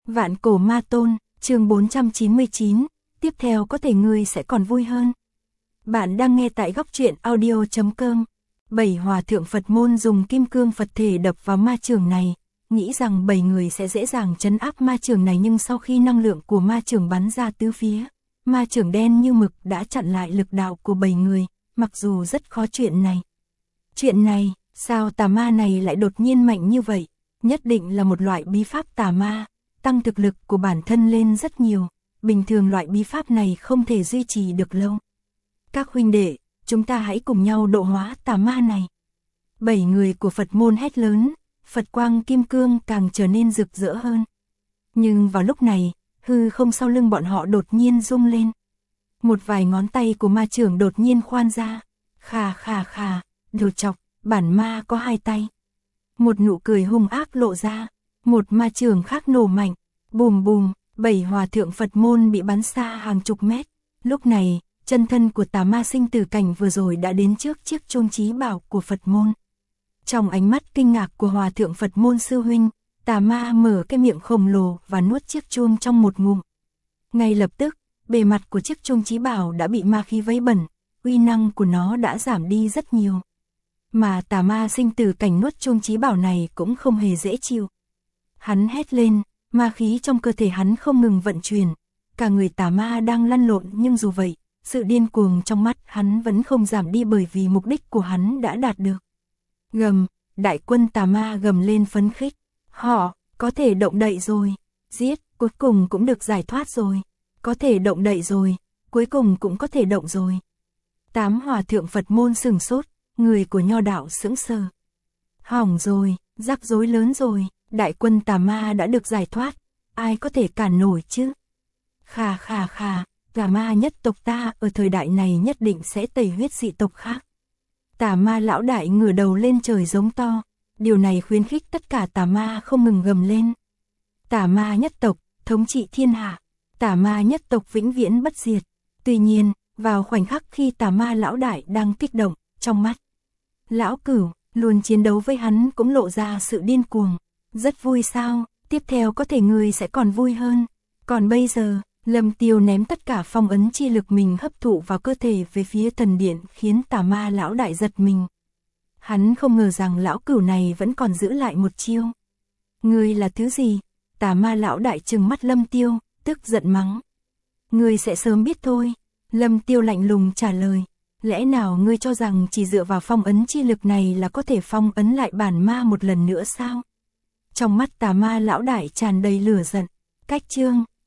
Vạn cổ ma tôn, chương 499, tiếp theo có thể ngươi sẽ còn vui hơn. Bạn đang nghe tại góc truyện audio.com. 7 hòa thượng Phật môn dùng kim cương Phật thể đập vào ma chưởng này, nghĩ rằng 7 người sẽ dễ dàng trấn áp ma chưởng này, nhưng sau khi năng lượng của ma chưởng bắn ra tứ phía, ma chưởng đen như mực đã chặn lại lực đạo của 7 người, mặc dù rất khó chuyện này. Chuyện này, sao tà ma này lại đột nhiên mạnh như vậy? Nhất định là một loại bí pháp tà ma, tăng thực lực của bản thân lên rất nhiều, bình thường loại bí pháp này không thể duy trì được lâu. Các huynh đệ, chúng ta hãy cùng nhau độ hóa tà ma này. 7 người của Phật môn hét lớn, Phật quang kim cương càng trở nên rực rỡ hơn. Nhưng vào lúc này, hư không sau lưng bọn họ đột nhiên rung lên. Một vài ngón tay của ma trưởng đột nhiên khoan ra, khà khà khà, đồ chọc, bản ma có 2 tay. Một nụ cười hung ác lộ ra, một ma trưởng khác nổ mạnh, bùm bùm, 7 hòa thượng Phật môn bị bắn xa hàng chục mét. Lúc này, chân thân của tà ma sinh tử cảnh vừa rồi đã đến trước chiếc chôn chí bảo của Phật môn. Trong ánh mắt kinh ngạc của hòa thượng Phật môn sư huynh, tà ma mở cái miệng khổng lồ và nuốt chiếc chuông trong một ngụm. Ngay lập tức, bề mặt của chiếc chuông chí bảo đã bị ma khí vấy bẩn, uy năng của nó đã giảm đi rất nhiều. Mà tà ma sinh tử cảnh nuốt chuông chí bảo này cũng không hề dễ chịu. Hắn hét lên, ma khí trong cơ thể hắn không ngừng vận chuyển, cả người tà ma đang lăn lộn, nhưng dù vậy, sự điên cuồng trong mắt hắn vẫn không giảm đi, bởi vì mục đích của hắn đã đạt được. Gầm, đại quân tà ma gầm lên phấn khích, họ có thể động đậy rồi, giết, cuối cùng cũng được giải thoát rồi, có thể động đậy rồi, cuối cùng cũng có thể động rồi. 8 hòa thượng Phật môn sừng sốt, người của nho đạo sững sờ. Hỏng rồi, rắc rối lớn rồi, đại quân tà ma đã được giải thoát, ai có thể cản nổi chứ? Khà khà khà, tà ma nhất tộc ta ở thời đại này nhất định sẽ tẩy huyết dị tộc khác. Tà ma lão đại ngửa đầu lên trời giống to, điều này khuyến khích tất cả tà ma không ngừng gầm lên. Tà ma nhất tộc, thống trị thiên hạ, tà ma nhất tộc vĩnh viễn bất diệt. Tuy nhiên, vào khoảnh khắc khi tà ma lão đại đang kích động, trong mắt lão Cửu luôn chiến đấu với hắn cũng lộ ra sự điên cuồng. Rất vui sao, tiếp theo có thể ngươi sẽ còn vui hơn. Còn bây giờ, Lâm Tiêu ném tất cả phong ấn chi lực mình hấp thụ vào cơ thể về phía thần điện, khiến tà ma lão đại giật mình. Hắn không ngờ rằng lão Cửu này vẫn còn giữ lại một chiêu. Ngươi là thứ gì? Tà ma lão đại trừng mắt Lâm Tiêu, tức giận mắng. Ngươi sẽ sớm biết thôi. Lâm Tiêu lạnh lùng trả lời. Lẽ nào ngươi cho rằng chỉ dựa vào phong ấn chi lực này là có thể phong ấn lại bản ma một lần nữa sao? Trong mắt tà ma lão đại tràn đầy lửa giận. Cách chương